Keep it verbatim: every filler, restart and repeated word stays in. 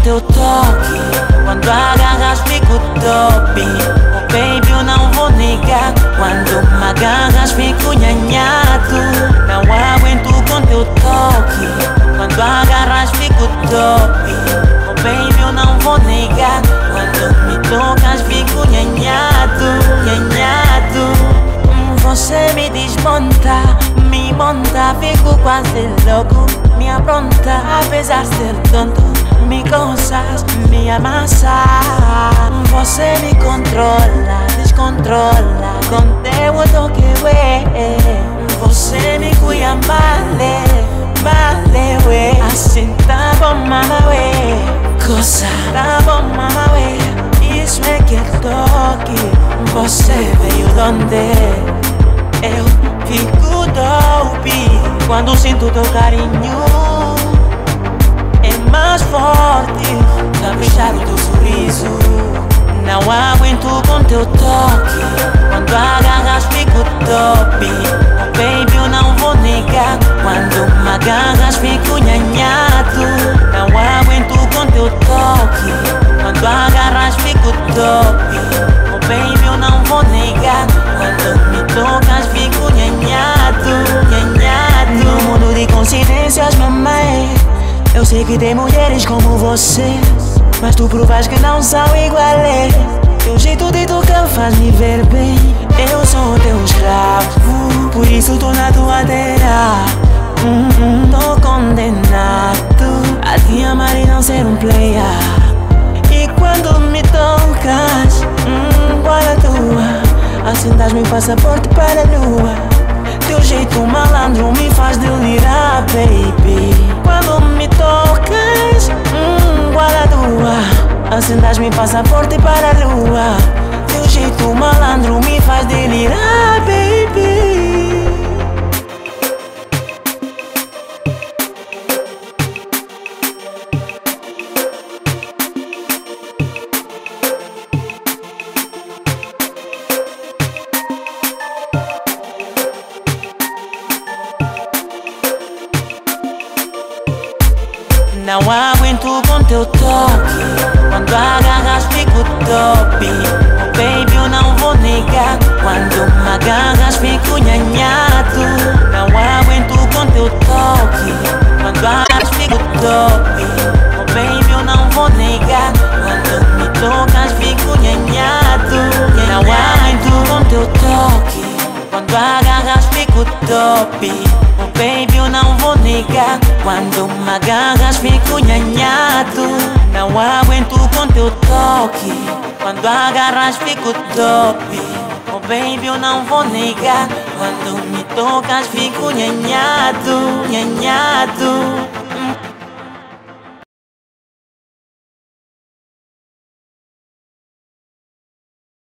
teu toque. Quando agarras fico top. Oh baby, eu não vou negar. Quando me agarras fico nhanhado. Não aguento com teu toque. Quando agarras fico top. Oh baby, eu não vou negar. Quando me tocas fico nhanhado, nhanhado. Você me desmonta, me monta, fico quase louco. Me apronta, apesar de ser tonto. Me gozas, me amassa. Você me controla, descontrola. Com teu toque, ué. Você me cuida, vale, vale, ué. Assim tá bom, mama, ué. Coisa, tá bom, mama, ué. Isso é que é toque. Você veio donde eu fico dope. Quando sinto teu carinho é mais forte. Caprichar o teu sorriso. Não aguento com teu toque. Quando agarras fico top. Oh baby, eu não vou negar. Quando me agarras fico nhanhado. Não aguento com teu toque. Quando agarras fico top. Oh baby, eu não vou negar. Quando me tocas fico nhanhado, nhanhado. No mundo de coincidências, mamãe, eu sei que tem mulheres como você, mas tu provas que não são iguais. Teu jeito de tocar faz-me ver bem. Eu sou teu escravo, por isso tô na tua terra. hum, hum, Tô condenado a te amar e não ser um player. E quando me tocas, hum, qual a tua? Assim dás-me passaporte para a lua. Teu jeito malandro me faz delirar, baby. Quando me tocas, hum, qual a tua? Assim dás-me passaporte para a lua. Teu jeito malandro me faz delirar, baby. Não aguento com teu toque. Quando agarras fico top. Oh baby, eu não vou negar. Quando me agarras fico nhanhado. Não aguento com teu toque. Quando agarras fico top. Oh baby, eu não vou negar. Quando me tocas fico nhanhado. Não aguento com teu toque. Quando agarras fico top. Oh baby, eu não vou negar. Quando me agarras fico nhanhado. Não aguento com teu toque. Quando agarras fico top. Oh baby, eu não vou negar. Quando me tocas fico nhanhado, nhanhado.